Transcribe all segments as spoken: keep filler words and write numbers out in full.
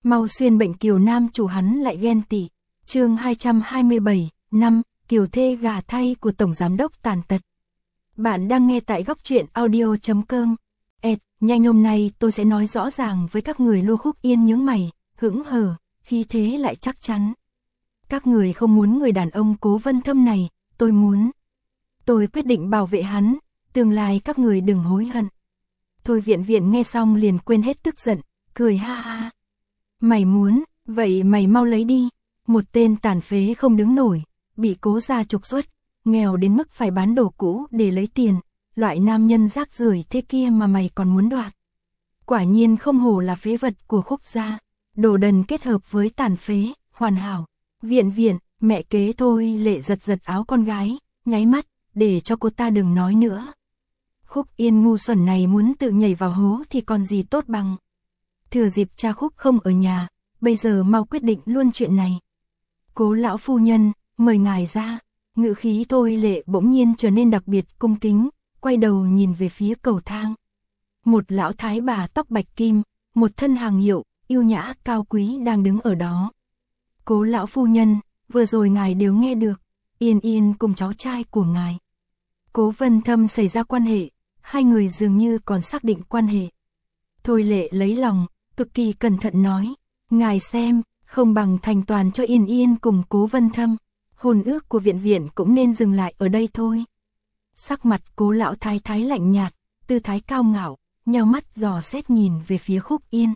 Mau xuyên bệnh Kiều nam chủ hắn lại ghen tị. Chương hai trăm hai mươi bảy, năm, Kiều thê gà thay của Tổng Giám đốc tàn tật. Bạn đang nghe tại góc truyện audio chấm com. Ed, nhanh hôm nay tôi sẽ nói rõ ràng với các người. Lô Khúc Yên nhướng mày, hững hờ, khi thế lại chắc chắn. Các người không muốn người đàn ông Cố Vân Thâm này, tôi muốn. Tôi quyết định bảo vệ hắn, tương lai các người đừng hối hận. Thôi Viện Viện nghe xong liền quên hết tức giận, cười ha ha. Mày muốn, vậy mày mau lấy đi. Một tên tàn phế không đứng nổi, bị Cố gia trục xuất, nghèo đến mức phải bán đồ cũ để lấy tiền, loại nam nhân rác rưởi thế kia mà mày còn muốn đoạt. Quả nhiên không hổ là phế vật của Khúc gia, đồ đần kết hợp với tàn phế, hoàn hảo. Viện Viện, mẹ kế Thôi Lệ giật giật áo con gái, nháy mắt, để cho cô ta đừng nói nữa. Khúc Yên ngu xuẩn này muốn tự nhảy vào hố thì còn gì tốt bằng. Thừa dịp cha Khúc không ở nhà, bây giờ mau quyết định luôn chuyện này. Cố lão phu nhân, mời ngài ra. Ngữ khí Thôi Lệ bỗng nhiên trở nên đặc biệt cung kính, quay đầu nhìn về phía cầu thang. Một lão thái bà tóc bạch kim, một thân hàng hiệu, yêu nhã cao quý đang đứng ở đó. Cố lão phu nhân, vừa rồi ngài đều nghe được, Yên Yên cùng cháu trai của ngài Cố Vân Thâm xảy ra quan hệ, hai người dường như còn xác định quan hệ. Thôi Lệ lấy lòng, cực kỳ cẩn thận nói, ngài xem, không bằng thành toàn cho Yên Yên cùng Cố Vân Thâm, hôn ước của Viện Viện cũng nên dừng lại ở đây thôi. Sắc mặt Cố lão thái thái lạnh nhạt, tư thái cao ngạo, nheo mắt dò xét nhìn về phía Khúc Yên.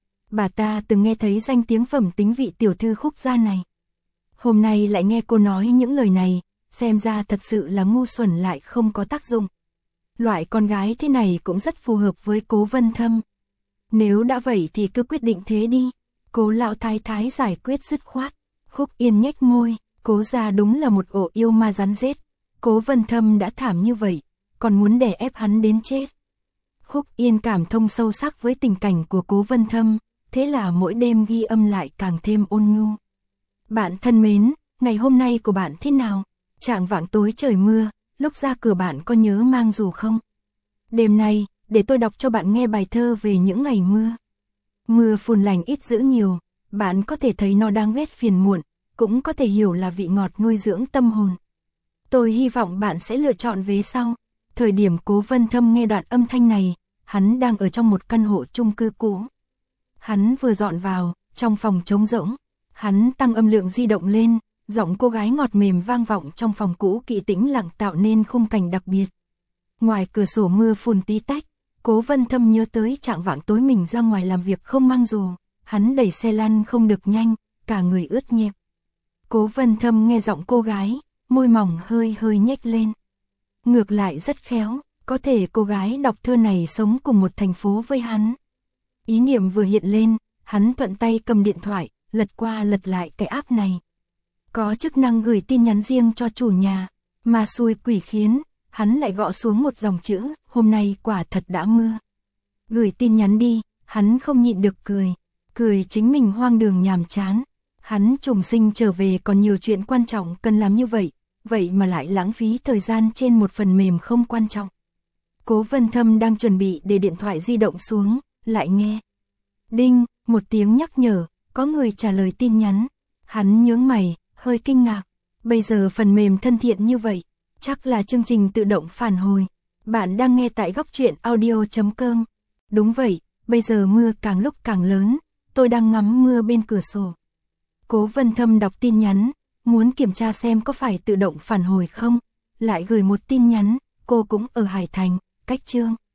Bà ta từng nghe thấy danh tiếng phẩm tính vị tiểu thư Khúc gia này. Hôm nay lại nghe cô nói những lời này, xem ra thật sự là ngu xuẩn lại không có tác dụng. Loại con gái thế này cũng rất phù hợp với Cố Vân Thâm. Nếu đã vậy thì cứ quyết định thế đi. Cố lão thái thái giải quyết dứt khoát. Khúc Yên nhếch môi, Cố gia đúng là một ổ yêu ma rắn rết. Cố Vân Thâm đã thảm như vậy, còn muốn đè ép hắn đến chết. Khúc Yên cảm thông sâu sắc với tình cảnh của Cố Vân Thâm, thế là mỗi đêm ghi âm lại càng thêm ôn nhu. Bạn thân mến, ngày hôm nay của bạn thế nào? Chạng vạng tối trời mưa, lúc ra cửa bạn có nhớ mang dù không? Đêm nay, để tôi đọc cho bạn nghe bài thơ về những ngày mưa. Mưa phùn lành ít dữ nhiều, bạn có thể thấy nó đang vết phiền muộn, cũng có thể hiểu là vị ngọt nuôi dưỡng tâm hồn. Tôi hy vọng bạn sẽ lựa chọn vế sau. Thời điểm Cố Vân Thâm nghe đoạn âm thanh này, hắn đang ở trong một căn hộ chung cư cũ. Hắn vừa dọn vào, trong phòng trống rỗng, hắn tăng âm lượng di động lên, giọng cô gái ngọt mềm vang vọng trong phòng cũ kỹ tĩnh lặng tạo nên khung cảnh đặc biệt. Ngoài cửa sổ mưa phùn tí tách, Cố Vân Thâm nhớ tới chạng vạng tối mình ra ngoài làm việc không mang dù, hắn đẩy xe lăn không được nhanh, cả người ướt nhẹp. Cố Vân Thâm nghe giọng cô gái, môi mỏng hơi hơi nhếch lên. Ngược lại rất khéo, có thể cô gái đọc thơ này sống cùng một thành phố với hắn. Ý niệm vừa hiện lên, hắn thuận tay cầm điện thoại, lật qua lật lại cái app này. Có chức năng gửi tin nhắn riêng cho chủ nhà, mà xui quỷ khiến, hắn lại gõ xuống một dòng chữ, hôm nay quả thật đã mưa. Gửi tin nhắn đi, hắn không nhịn được cười, cười chính mình hoang đường nhàm chán. Hắn trùng sinh trở về còn nhiều chuyện quan trọng cần làm như vậy, vậy mà lại lãng phí thời gian trên một phần mềm không quan trọng. Cố Vân Thâm đang chuẩn bị để điện thoại di động xuống, lại nghe. Đinh, một tiếng nhắc nhở, có người trả lời tin nhắn. Hắn nhướng mày, hơi kinh ngạc. Bây giờ phần mềm thân thiện như vậy, chắc là chương trình tự động phản hồi. Bạn đang nghe tại góc truyện audio chấm com. Đúng vậy, bây giờ mưa càng lúc càng lớn, tôi đang ngắm mưa bên cửa sổ. Cố Vân Thâm đọc tin nhắn, muốn kiểm tra xem có phải tự động phản hồi không, lại gửi một tin nhắn, cô cũng ở Hải Thành, cách Chương